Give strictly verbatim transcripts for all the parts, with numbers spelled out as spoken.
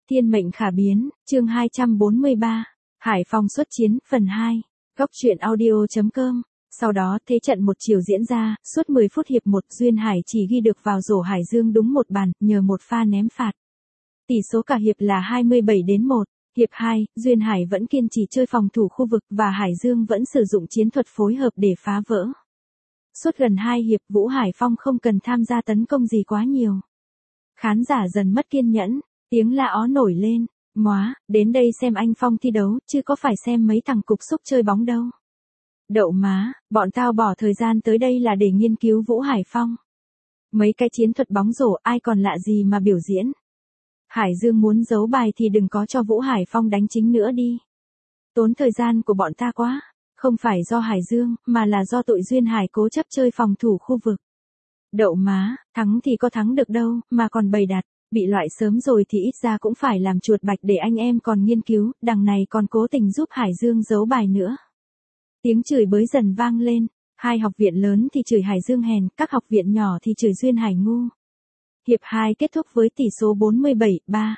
Thiên mệnh khả biến, chương hai trăm bốn mươi ba. Hải Phong xuất chiến, phần hai. Góc truyện audio chấm com. Sau đó thế trận một chiều diễn ra, suốt mười phút hiệp một, Duyên Hải chỉ ghi được vào rổ Hải Dương đúng một bàn, nhờ một pha ném phạt. Tỷ số cả hiệp là hai mươi bảy đến một. Hiệp hai, Duyên Hải vẫn kiên trì chơi phòng thủ khu vực và Hải Dương vẫn sử dụng chiến thuật phối hợp để phá vỡ. Suốt gần hai hiệp, Vũ Hải Phong không cần tham gia tấn công gì quá nhiều. Khán giả dần mất kiên nhẫn, tiếng la ó nổi lên, "Móa, đến đây xem anh Phong thi đấu, chứ có phải xem mấy thằng cục xúc chơi bóng đâu." "Đậu má, bọn tao bỏ thời gian tới đây là để nghiên cứu Vũ Hải Phong. Mấy cái chiến thuật bóng rổ ai còn lạ gì mà biểu diễn. Hải Dương muốn giấu bài thì đừng có cho Vũ Hải Phong đánh chính nữa đi. Tốn thời gian của bọn ta quá." Không phải do Hải Dương, mà là do tụi Duyên Hải cố chấp chơi phòng thủ khu vực. Đậu má, thắng thì có thắng được đâu, mà còn bày đặt, bị loại sớm rồi thì ít ra cũng phải làm chuột bạch để anh em còn nghiên cứu, đằng này còn cố tình giúp Hải Dương giấu bài nữa. Tiếng chửi bới dần vang lên, hai học viện lớn thì chửi Hải Dương hèn, các học viện nhỏ thì chửi Duyên Hải ngu. Hiệp hai kết thúc với tỷ số bốn mươi bảy ba.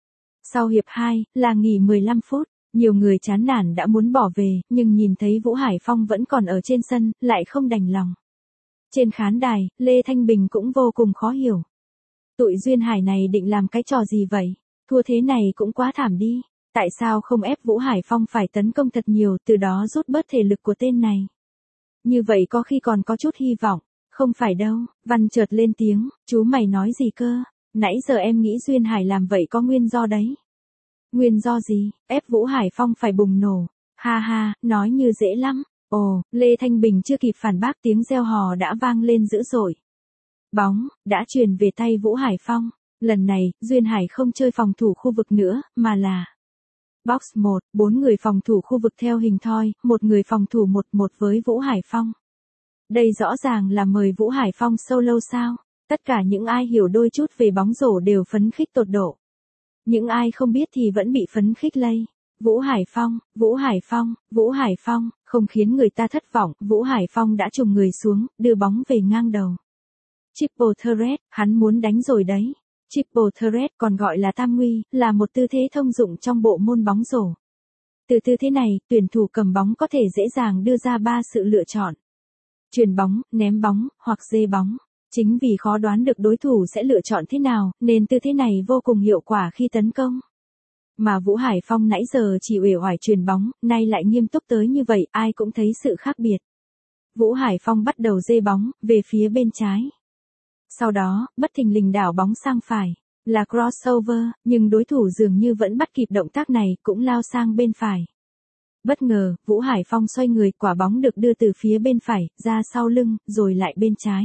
Sau hiệp hai, là nghỉ mười lăm phút. Nhiều người chán nản đã muốn bỏ về, nhưng nhìn thấy Vũ Hải Phong vẫn còn ở trên sân, lại không đành lòng. Trên khán đài, Lê Thanh Bình cũng vô cùng khó hiểu. Tụi Duyên Hải này định làm cái trò gì vậy? Thua thế này cũng quá thảm đi. Tại sao không ép Vũ Hải Phong phải tấn công thật nhiều, từ đó rút bớt thể lực của tên này? Như vậy có khi còn có chút hy vọng. Không phải đâu, Văn chợt lên tiếng, "Chú mày nói gì cơ? Nãy giờ em nghĩ Duyên Hải làm vậy có nguyên do đấy." "Nguyên do gì? Ép Vũ Hải Phong phải bùng nổ." "Ha ha, nói như dễ lắm." Ồ, Lê Thanh Bình chưa kịp phản bác tiếng reo hò đã vang lên dữ dội. Bóng đã truyền về tay Vũ Hải Phong. Lần này, Duyên Hải không chơi phòng thủ khu vực nữa, mà là box một, bốn người phòng thủ khu vực theo hình thoi, một người phòng thủ một một với Vũ Hải Phong. Đây rõ ràng là mời Vũ Hải Phong solo sao? Tất cả những ai hiểu đôi chút về bóng rổ đều phấn khích tột độ. Những ai không biết thì vẫn bị phấn khích lây. Vũ Hải Phong, Vũ Hải Phong, Vũ Hải Phong, không khiến người ta thất vọng, Vũ Hải Phong đã trùng người xuống, đưa bóng về ngang đầu. Triple threat, hắn muốn đánh rồi đấy. Triple threat còn gọi là tam nguy, là một tư thế thông dụng trong bộ môn bóng rổ. Từ tư thế này, tuyển thủ cầm bóng có thể dễ dàng đưa ra ba sự lựa chọn: chuyền bóng, ném bóng, hoặc dê bóng. Chính vì khó đoán được đối thủ sẽ lựa chọn thế nào, nên tư thế này vô cùng hiệu quả khi tấn công. Mà Vũ Hải Phong nãy giờ chỉ uể oải chuyền bóng, nay lại nghiêm túc tới như vậy, ai cũng thấy sự khác biệt. Vũ Hải Phong bắt đầu dê bóng, về phía bên trái. Sau đó, bất thình lình đảo bóng sang phải. Là crossover, nhưng đối thủ dường như vẫn bắt kịp động tác này, cũng lao sang bên phải. Bất ngờ, Vũ Hải Phong xoay người, quả bóng được đưa từ phía bên phải, ra sau lưng, rồi lại bên trái.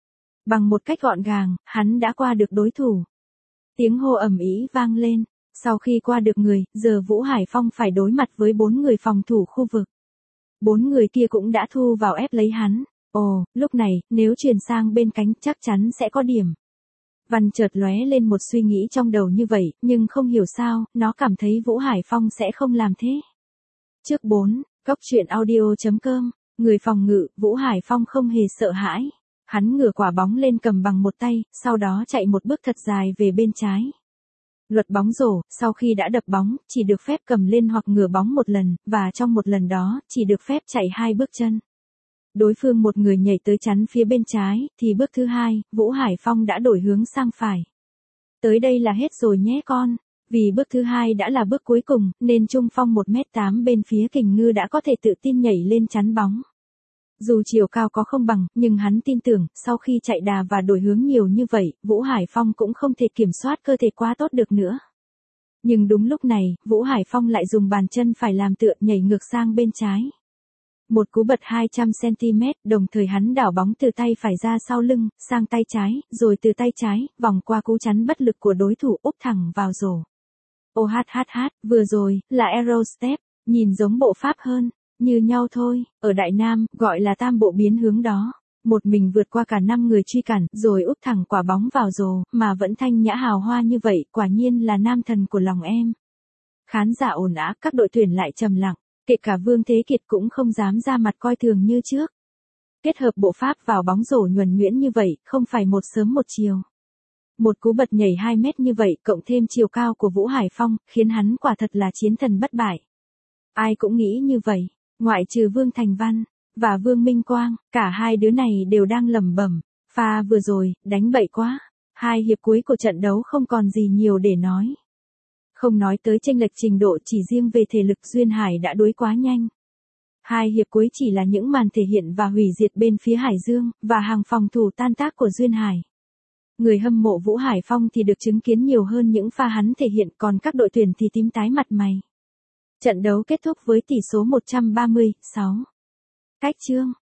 Bằng một cách gọn gàng, hắn đã qua được đối thủ. Tiếng hô ầm ĩ vang lên. Sau khi qua được người, giờ Vũ Hải Phong phải đối mặt với bốn người phòng thủ khu vực. Bốn người kia cũng đã thu vào ép lấy hắn. Ồ, lúc này, nếu truyền sang bên cánh chắc chắn sẽ có điểm. Văn chợt lóe lên một suy nghĩ trong đầu như vậy, nhưng không hiểu sao, nó cảm thấy Vũ Hải Phong sẽ không làm thế. Trước bốn, góc truyện audio chấm com, người phòng ngự, Vũ Hải Phong không hề sợ hãi. Hắn ngửa quả bóng lên cầm bằng một tay, sau đó chạy một bước thật dài về bên trái. Luật bóng rổ, sau khi đã đập bóng, chỉ được phép cầm lên hoặc ngửa bóng một lần, và trong một lần đó, chỉ được phép chạy hai bước chân. Đối phương một người nhảy tới chắn phía bên trái, thì bước thứ hai, Vũ Hải Phong đã đổi hướng sang phải. Tới đây là hết rồi nhé con. Vì bước thứ hai đã là bước cuối cùng, nên Trung Phong một mét tám bên phía Kình Ngư đã có thể tự tin nhảy lên chắn bóng. Dù chiều cao có không bằng, nhưng hắn tin tưởng, sau khi chạy đà và đổi hướng nhiều như vậy, Vũ Hải Phong cũng không thể kiểm soát cơ thể quá tốt được nữa. Nhưng đúng lúc này, Vũ Hải Phong lại dùng bàn chân phải làm tựa nhảy ngược sang bên trái. Một cú bật hai trăm xăng ti mét, đồng thời hắn đảo bóng từ tay phải ra sau lưng, sang tay trái, rồi từ tay trái, vòng qua cú chắn bất lực của đối thủ úp thẳng vào rổ. Ô hát hát hát, vừa rồi, là Euro Step, nhìn giống bộ pháp hơn. Như nhau thôi, ở Đại Nam, gọi là tam bộ biến hướng đó. Một mình vượt qua cả năm người truy cản, rồi úp thẳng quả bóng vào rổ, mà vẫn thanh nhã hào hoa như vậy, quả nhiên là nam thần của lòng em. Khán giả ồn ào, các đội tuyển lại trầm lặng, kể cả Vương Thế Kiệt cũng không dám ra mặt coi thường như trước. Kết hợp bộ pháp vào bóng rổ nhuần nhuyễn như vậy, không phải một sớm một chiều. Một cú bật nhảy hai mét như vậy cộng thêm chiều cao của Vũ Hải Phong, khiến hắn quả thật là chiến thần bất bại. Ai cũng nghĩ như vậy, ngoại trừ Vương Thành Văn và Vương Minh Quang, cả hai đứa này đều đang lẩm bẩm, pha vừa rồi, đánh bậy quá. Hai hiệp cuối của trận đấu không còn gì nhiều để nói. Không nói tới chênh lệch trình độ, chỉ riêng về thể lực Duyên Hải đã đuối quá nhanh. Hai hiệp cuối chỉ là những màn thể hiện và hủy diệt bên phía Hải Dương, và hàng phòng thủ tan tác của Duyên Hải. Người hâm mộ Vũ Hải Phong thì được chứng kiến nhiều hơn những pha hắn thể hiện, còn các đội tuyển thì tím tái mặt mày. Trận đấu kết thúc với tỷ số một trăm ba mươi sáu. Cách chương